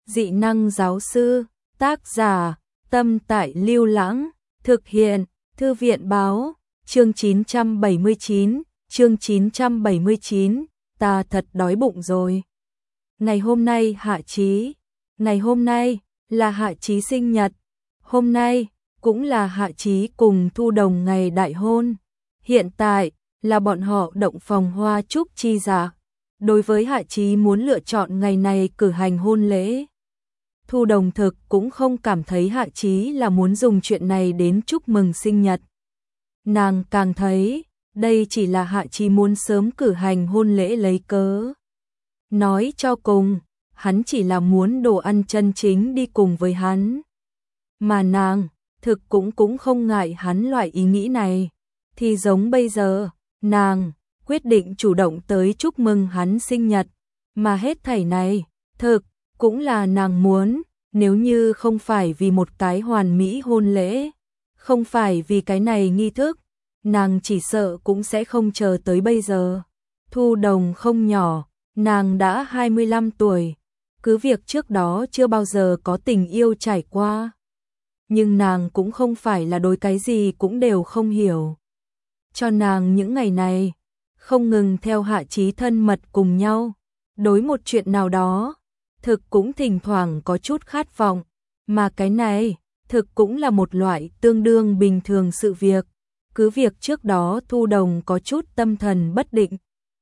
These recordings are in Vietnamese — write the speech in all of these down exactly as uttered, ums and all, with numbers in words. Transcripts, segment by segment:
Dị năng giáo sư, tác giả, Tâm Tại Lưu Lãng, thực hiện, Thư viện báo, chương chín trăm bảy mươi chín, chương chín trăm bảy mươi chín, ta thật đói bụng rồi. Ngày hôm nay Hạ Chí, ngày hôm nay là Hạ Chí sinh nhật, hôm nay cũng là Hạ Chí cùng Thu Đồng ngày đại hôn. Hiện tại là bọn họ động phòng hoa chúc chi dạ. Đối với Hạ Chí muốn lựa chọn ngày này cử hành hôn lễ, Thu Đồng thực cũng không cảm thấy Hạ Chí là muốn dùng chuyện này đến chúc mừng sinh nhật. Nàng càng thấy, đây chỉ là Hạ Chí muốn sớm cử hành hôn lễ lấy cớ. Nói cho cùng, hắn chỉ là muốn đồ ăn chân chính đi cùng với hắn. Mà nàng, thực cũng cũng không ngại hắn loại ý nghĩ này. Thì giống bây giờ, nàng quyết định chủ động tới chúc mừng hắn sinh nhật. Mà hết thảy này, thực cũng là nàng muốn, nếu như không phải vì một cái hoàn mỹ hôn lễ, không phải vì cái này nghi thức, nàng chỉ sợ cũng sẽ không chờ tới bây giờ. Thu Đồng không nhỏ, nàng đã hai mươi lăm tuổi, cứ việc trước đó chưa bao giờ có tình yêu trải qua. Nhưng nàng cũng không phải là đối cái gì cũng đều không hiểu. Cho nàng những ngày này, không ngừng theo Hạ Chí thân mật cùng nhau, đối một chuyện nào đó, thực cũng thỉnh thoảng có chút khát vọng, mà cái này, thực cũng là một loại tương đương bình thường sự việc. Cứ việc trước đó Thu Đồng có chút tâm thần bất định,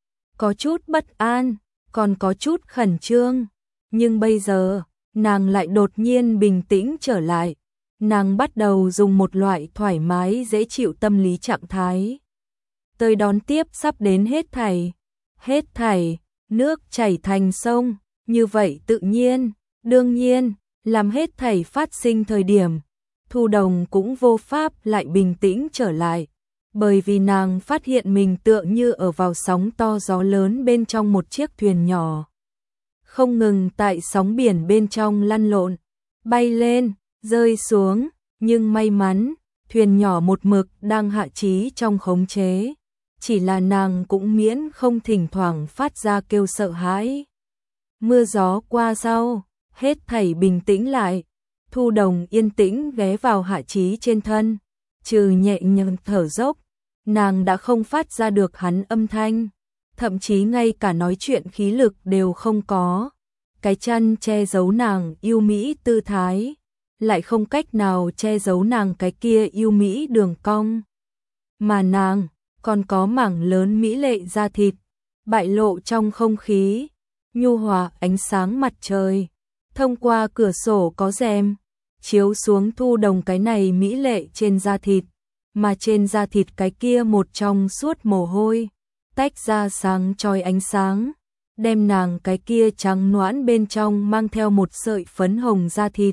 có chút bất an, còn có chút khẩn trương, nhưng bây giờ, nàng lại đột nhiên bình tĩnh trở lại. Nàng bắt đầu dùng một loại thoải mái dễ chịu tâm lý trạng thái tới đón tiếp sắp đến hết thảy. Hết thảy, nước chảy thành sông, như vậy tự nhiên, đương nhiên, làm hết thảy phát sinh thời điểm, Thu Đồng cũng vô pháp lại bình tĩnh trở lại, bởi vì nàng phát hiện mình tựa như ở vào sóng to gió lớn bên trong một chiếc thuyền nhỏ, không ngừng tại sóng biển bên trong lăn lộn, bay lên, rơi xuống, nhưng may mắn, thuyền nhỏ một mực đang Hạ Chí trong khống chế, chỉ là nàng cũng miễn không thỉnh thoảng phát ra kêu sợ hãi. Mưa gió qua sau, hết thảy bình tĩnh lại, Thu Đồng yên tĩnh ghé vào Hạ Chí trên thân, trừ nhẹ nhàng thở dốc, nàng đã không phát ra được hắn âm thanh, thậm chí ngay cả nói chuyện khí lực đều không có. Cái chăn che giấu nàng yêu mỹ tư thái, lại không cách nào che giấu nàng cái kia yêu mỹ đường cong. Mà nàng còn có mảng lớn mỹ lệ da thịt, bại lộ trong không khí, nhu hòa ánh sáng mặt trời, thông qua cửa sổ có rèm, chiếu xuống Thu Đồng cái này mỹ lệ trên da thịt, mà trên da thịt cái kia một trong suốt mồ hôi, tách ra sáng chói ánh sáng, đem nàng cái kia trắng nõn bên trong mang theo một sợi phấn hồng da thịt,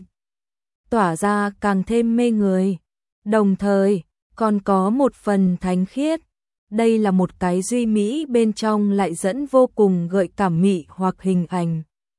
tỏa ra càng thêm mê người, đồng thời còn có một phần thánh khiết. Đây là một cái duy mỹ bên trong lại dẫn vô cùng gợi cảm mị hoặc hình ảnh.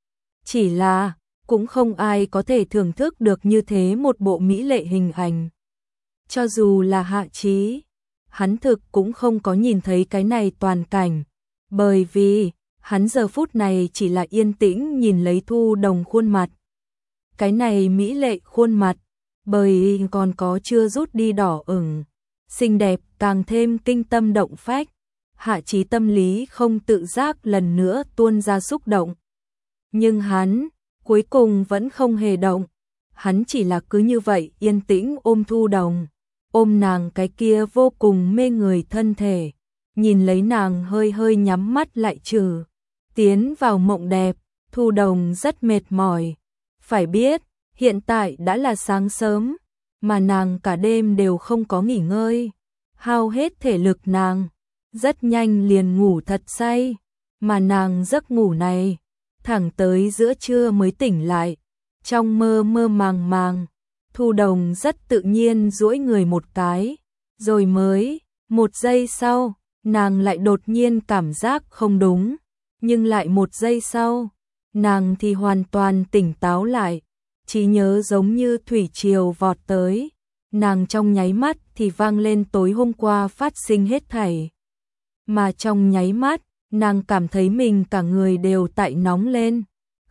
Chỉ là, cũng không ai có thể thưởng thức được như thế một bộ mỹ lệ hình ảnh. Cho dù là Hạ Chí, hắn thực cũng không có nhìn thấy cái này toàn cảnh, bởi vì hắn giờ phút này chỉ là yên tĩnh nhìn lấy Thu Đồng khuôn mặt. Cái này mỹ lệ khuôn mặt, bởi còn có chưa rút đi đỏ ửng, xinh đẹp càng thêm kinh tâm động phách. Hạ Chí tâm lý không tự giác lần nữa tuôn ra xúc động. Nhưng hắn, cuối cùng vẫn không hề động. Hắn chỉ là cứ như vậy yên tĩnh ôm Thu Đồng, ôm nàng cái kia vô cùng mê người thân thể, nhìn lấy nàng hơi hơi nhắm mắt lại trừ, tiến vào mộng đẹp. Thu Đồng rất mệt mỏi. Phải biết, hiện tại đã là sáng sớm, mà nàng cả đêm đều không có nghỉ ngơi, hao hết thể lực nàng, rất nhanh liền ngủ thật say, mà nàng giấc ngủ này, thẳng tới giữa trưa mới tỉnh lại, trong mơ mơ màng màng, Thu Đồng rất tự nhiên duỗi người một cái, rồi mới, một giây sau, nàng lại đột nhiên cảm giác không đúng, nhưng lại một giây sau, nàng thì hoàn toàn tỉnh táo lại. Trí nhớ giống như thủy triều vọt tới, nàng trong nháy mắt thì vang lên tối hôm qua phát sinh hết thảy. Mà trong nháy mắt, nàng cảm thấy mình cả người đều tại nóng lên,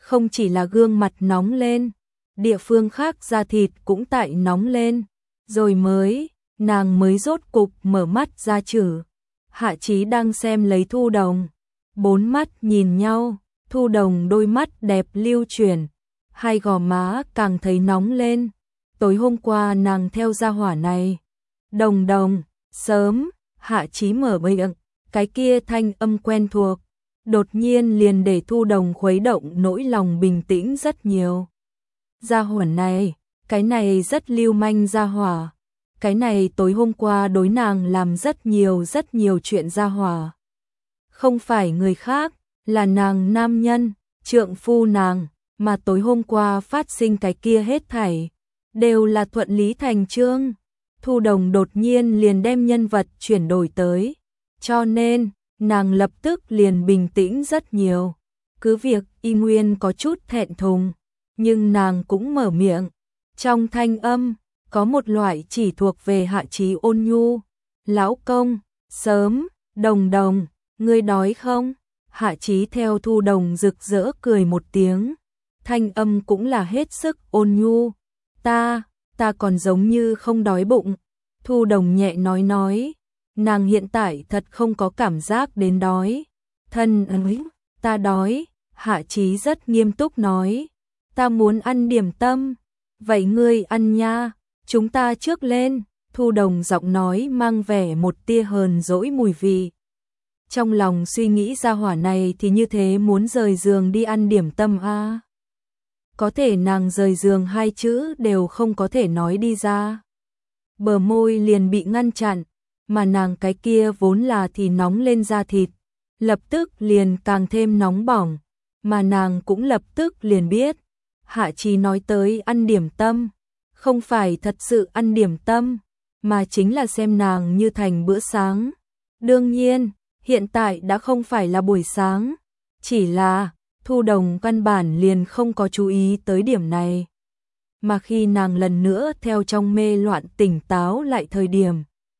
Không chỉ là gương mặt nóng lên, địa phương khác da thịt cũng tại nóng lên, rồi mới, nàng mới rốt cục mở mắt ra chử. Hạ Chí đang xem lấy Thu Đồng, bốn mắt nhìn nhau, Thu Đồng đôi mắt đẹp lưu chuyển, hai gò má càng thấy nóng lên. Tối hôm qua nàng theo gia hỏa này. Đồng Đồng, sớm, Hạ Chí mở miệng, cái kia thanh âm quen thuộc, đột nhiên liền để Thu Đồng khuấy động nỗi lòng bình tĩnh rất nhiều. Gia hỏa này, cái này rất lưu manh gia hỏa. Cái này tối hôm qua đối nàng làm rất nhiều rất nhiều chuyện gia hỏa. Không phải người khác, là nàng nam nhân, trượng phu nàng, mà tối hôm qua phát sinh cái kia hết thảy, đều là thuận lý thành chương. Thu Đồng đột nhiên liền đem nhân vật chuyển đổi tới, cho nên, nàng lập tức liền bình tĩnh rất nhiều. Cứ việc y nguyên có chút thẹn thùng, nhưng nàng cũng mở miệng. Trong thanh âm, có một loại chỉ thuộc về Hạ Chí ôn nhu. Lão công, sớm, Đồng Đồng, ngươi đói không? Hạ Chí theo Thu Đồng rực rỡ cười một tiếng. Thanh âm cũng là hết sức ôn nhu. Ta, ta còn giống như không đói bụng. Thu Đồng nhẹ nói nói. Nàng hiện tại thật không có cảm giác đến đói. Thân ơi, ta đói. Hạ Chí rất nghiêm túc nói. Ta muốn ăn điểm tâm. Vậy ngươi ăn nha. Chúng ta trước lên. Thu Đồng giọng nói mang vẻ một tia hờn dỗi mùi vị. Trong lòng suy nghĩ ra hỏa này thì như thế muốn rời giường đi ăn điểm tâm a. Có thể nàng rời giường hai chữ đều không có thể nói đi ra. Bờ môi liền bị ngăn chặn, mà nàng cái kia vốn là thì nóng lên da thịt, lập tức liền càng thêm nóng bỏng, mà nàng cũng lập tức liền biết. Hạ Chí nói tới ăn điểm tâm, không phải thật sự ăn điểm tâm, mà chính là xem nàng như thành bữa sáng. Đương nhiên, hiện tại đã không phải là buổi sáng, chỉ là Thu Đồng căn bản liền không có chú ý tới điểm này. Mà khi nàng lần nữa theo trong mê loạn tỉnh táo lại thời điểm,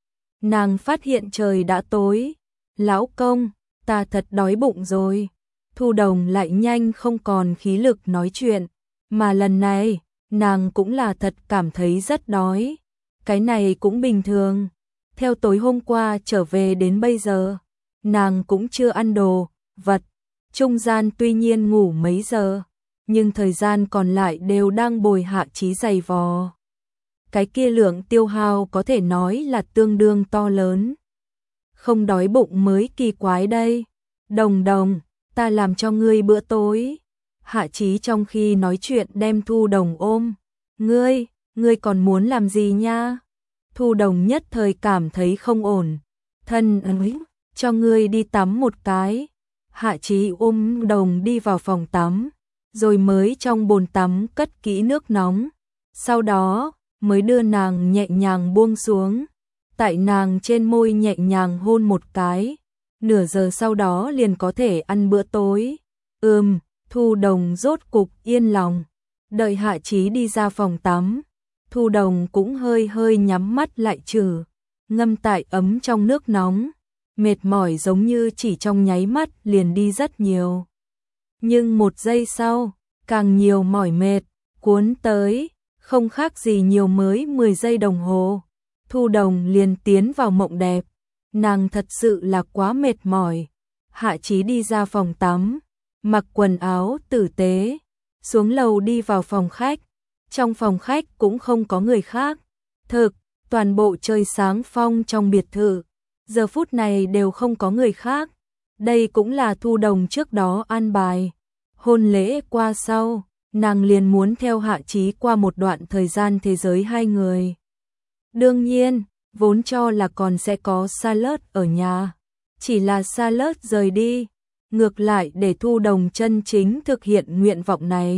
nàng phát hiện trời đã tối. Lão công, ta thật đói bụng rồi. Thu Đồng lại nhanh không còn khí lực nói chuyện, mà lần này, nàng cũng là thật cảm thấy rất đói. Cái này cũng bình thường. Theo tối hôm qua trở về đến bây giờ, nàng cũng chưa ăn đồ vật. Trung gian tuy nhiên ngủ mấy giờ, nhưng thời gian còn lại đều đang bồi Hạ Chí giày vò. Cái kia lượng tiêu hao có thể nói là tương đương to lớn. Không đói bụng mới kỳ quái đây. Đồng Đồng, ta làm cho ngươi bữa tối. Hạ Chí trong khi nói chuyện đem Thu Đồng ôm. Ngươi, ngươi còn muốn làm gì nha? Thu Đồng nhất thời cảm thấy không ổn. Thân ơi, cho ngươi đi tắm một cái. Hạ Chí ôm Đồng đi vào phòng tắm, rồi mới trong bồn tắm cất kỹ nước nóng. Sau đó, mới đưa nàng nhẹ nhàng buông xuống. Tại nàng trên môi nhẹ nhàng hôn một cái. Nửa giờ sau đó liền có thể ăn bữa tối. Ừm, Thu Đồng rốt cục yên lòng. Đợi Hạ Chí đi ra phòng tắm, Thu Đồng cũng hơi hơi nhắm mắt lại trừ, ngâm tại ấm trong nước nóng. Mệt mỏi giống như chỉ trong nháy mắt liền đi rất nhiều. Nhưng một giây sau, càng nhiều mỏi mệt, cuốn tới, không khác gì nhiều mới mười giây đồng hồ. Thu Đồng liền tiến vào mộng đẹp, nàng thật sự là quá mệt mỏi. Hạ Chí đi ra phòng tắm, mặc quần áo tử tế, xuống lầu đi vào phòng khách. Trong phòng khách cũng không có người khác. Thực, toàn bộ trời sáng phong trong biệt thự. Giờ phút này đều không có người khác. Đây cũng là Thu Đồng trước đó an bài. Hôn lễ qua sau, nàng liền muốn theo Hạ Chí qua một đoạn thời gian thế giới hai người. Đương nhiên, vốn cho là còn sẽ có Salad ở nhà. Chỉ là Salad rời đi, ngược lại để Thu Đồng chân chính thực hiện nguyện vọng này.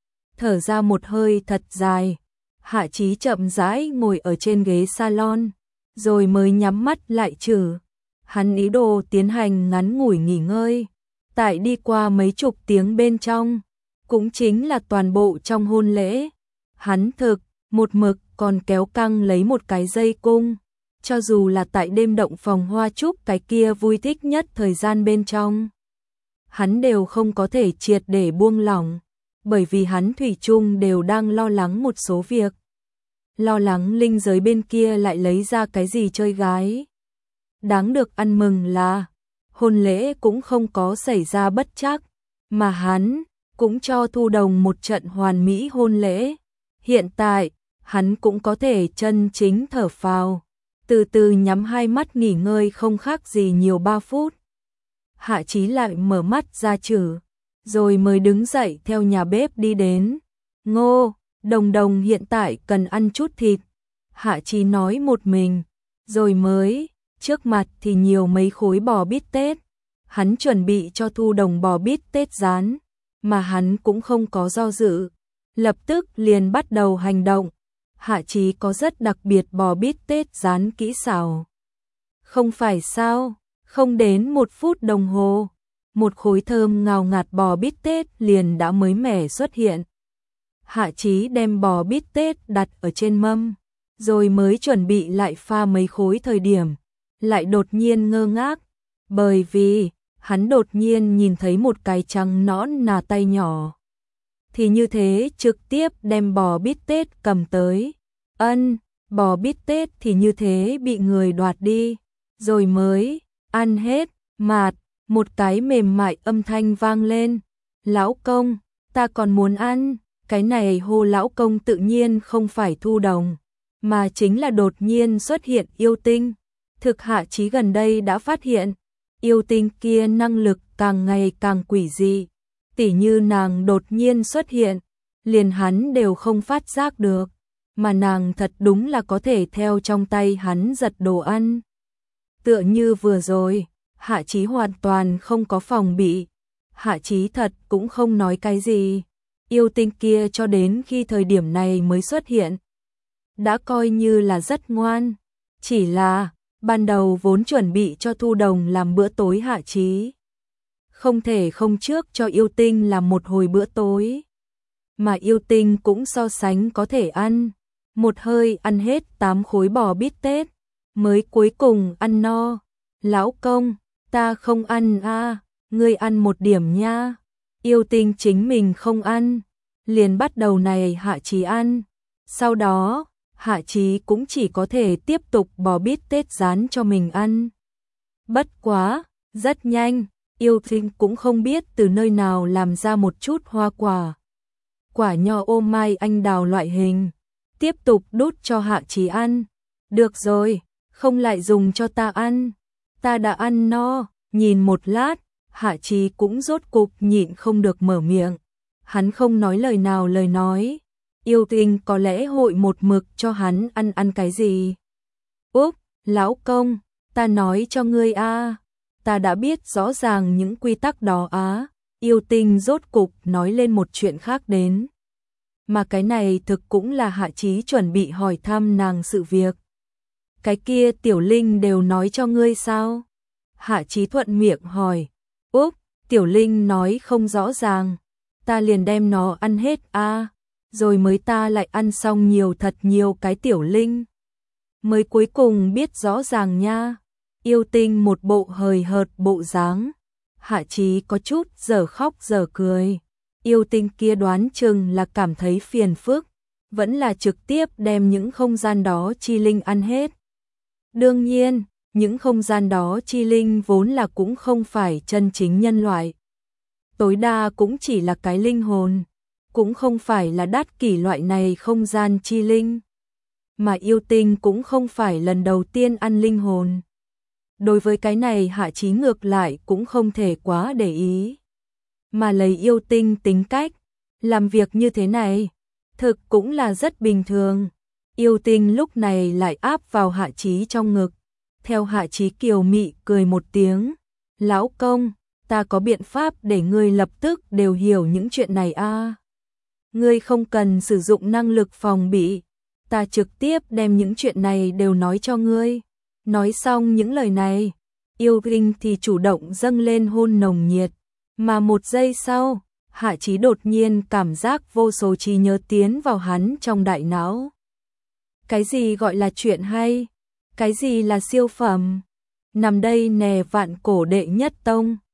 Thở ra một hơi thật dài, Hạ Chí chậm rãi ngồi ở trên ghế salon, rồi mới nhắm mắt lại trừ. Hắn ý đồ tiến hành ngắn ngủi nghỉ ngơi. Tại đi qua mấy chục tiếng bên trong, cũng chính là toàn bộ trong hôn lễ. Hắn thực, một mực còn kéo căng lấy một cái dây cung. Cho dù là tại đêm động phòng hoa chúc cái kia vui thích nhất thời gian bên trong, hắn đều không có thể triệt để buông lỏng. bởi vì hắn thủy chung đều đang lo lắng một số việc. Lo lắng linh giới bên kia lại lấy ra cái gì chơi gái. Đáng được ăn mừng là hôn lễ cũng không có xảy ra bất trắc, mà hắn cũng cho Thu Đồng một trận hoàn mỹ hôn lễ. Hiện tại, hắn cũng có thể chân chính thở phào, từ từ nhắm hai mắt nghỉ ngơi không khác gì nhiều ba phút. Hạ Chí lại mở mắt ra chử, rồi mới đứng dậy theo nhà bếp đi đến. Ngô, Đồng Đồng hiện tại cần ăn chút thịt. Hạ Chí nói một mình, rồi mới, trước mặt thì nhiều mấy khối bò bít tết. Hắn chuẩn bị cho Thu Đồng bò bít tết rán, mà hắn cũng không có do dự, lập tức liền bắt đầu hành động. Hạ Chí có rất đặc biệt bò bít tết rán kỹ xảo. Không phải sao, không đến một phút đồng hồ, một khối thơm ngào ngạt bò bít tết liền đã mới mẻ xuất hiện. Hạ Chí đem bò bít tết đặt ở trên mâm, rồi mới chuẩn bị lại pha mấy khối thời điểm, lại đột nhiên ngơ ngác, bởi vì hắn đột nhiên nhìn thấy một cái trắng nõn nà tay nhỏ. Thì như thế trực tiếp đem bò bít tết cầm tới. Ân, bò bít tết thì như thế bị người đoạt đi, rồi mới ăn hết. Mạt, một cái mềm mại âm thanh vang lên. Lão công, ta còn muốn ăn. Cái này hô lão công tự nhiên không phải Thu Đồng, mà chính là đột nhiên xuất hiện yêu tinh. Thực Hạ Chí gần đây đã phát hiện, yêu tinh kia năng lực càng ngày càng quỷ dị. Tỉ như nàng đột nhiên xuất hiện, liền hắn đều không phát giác được, mà nàng thật đúng là có thể theo trong tay hắn giật đồ ăn. Tựa như vừa rồi, Hạ Chí hoàn toàn không có phòng bị. Hạ Chí thật cũng không nói cái gì. Yêu tinh kia cho đến khi thời điểm này mới xuất hiện, đã coi như là rất ngoan. Chỉ là, ban đầu vốn chuẩn bị cho Thu Đồng làm bữa tối Hạ Chí không thể không trước cho yêu tinh làm một hồi bữa tối. Mà yêu tinh cũng so sánh có thể ăn, một hơi ăn hết tám khối bò bít tết, mới cuối cùng ăn no. Lão công, ta không ăn a, ngươi ăn một điểm nha. Yêu tinh chính mình không ăn, liền bắt đầu này Hạ Chí ăn. Sau đó, Hạ Chí cũng chỉ có thể tiếp tục bò bít tết rán cho mình ăn. Bất quá, rất nhanh, yêu tinh cũng không biết từ nơi nào làm ra một chút hoa quả. Quả nho ô mai anh đào loại hình, tiếp tục đút cho Hạ Chí ăn. Được rồi, không lại dùng cho ta ăn, ta đã ăn no. Nhìn một lát, Hạ Chí cũng rốt cục nhịn không được mở miệng. Hắn không nói lời nào lời nói. Yêu tinh có lẽ hội một mực cho hắn ăn ăn cái gì. Úp, lão công, ta nói cho ngươi a, ta đã biết rõ ràng những quy tắc đó á. Yêu tinh rốt cục nói lên một chuyện khác đến. Mà cái này thực cũng là Hạ Chí chuẩn bị hỏi thăm nàng sự việc. Cái kia Tiểu Linh đều nói cho ngươi sao? Hạ Chí thuận miệng hỏi. Úp, Tiểu Linh nói không rõ ràng, ta liền đem nó ăn hết a, rồi mới ta lại ăn xong nhiều thật nhiều cái Tiểu Linh, mới cuối cùng biết rõ ràng nha. Yêu tinh một bộ hời hợt bộ dáng. Hạ Chí có chút giờ khóc giờ cười. Yêu tinh kia đoán chừng là cảm thấy phiền phức, vẫn là trực tiếp đem những không gian đó chi linh ăn hết. Đương nhiên, những không gian đó chi linh vốn là cũng không phải chân chính nhân loại. Tối đa cũng chỉ là cái linh hồn, cũng không phải là đắt kỷ loại này không gian chi linh. Mà yêu tinh cũng không phải lần đầu tiên ăn linh hồn. Đối với cái này Hạ Chí ngược lại cũng không thể quá để ý. Mà lấy yêu tinh tính cách, làm việc như thế này, thực cũng là rất bình thường. Yêu tinh lúc này lại áp vào Hạ Chí trong ngực. Theo Hạ Chí kiều mị cười một tiếng. Lão công, ta có biện pháp để ngươi lập tức đều hiểu những chuyện này a. À. Ngươi không cần sử dụng năng lực phòng bị, ta trực tiếp đem những chuyện này đều nói cho ngươi. Nói xong những lời này, yêu tinh thì chủ động dâng lên hôn nồng nhiệt. Mà một giây sau, Hạ Chí đột nhiên cảm giác vô số trí nhớ tiến vào hắn trong đại não. Cái gì gọi là chuyện hay? Cái gì là siêu phẩm? Nằm đây nè vạn cổ đệ nhất tông.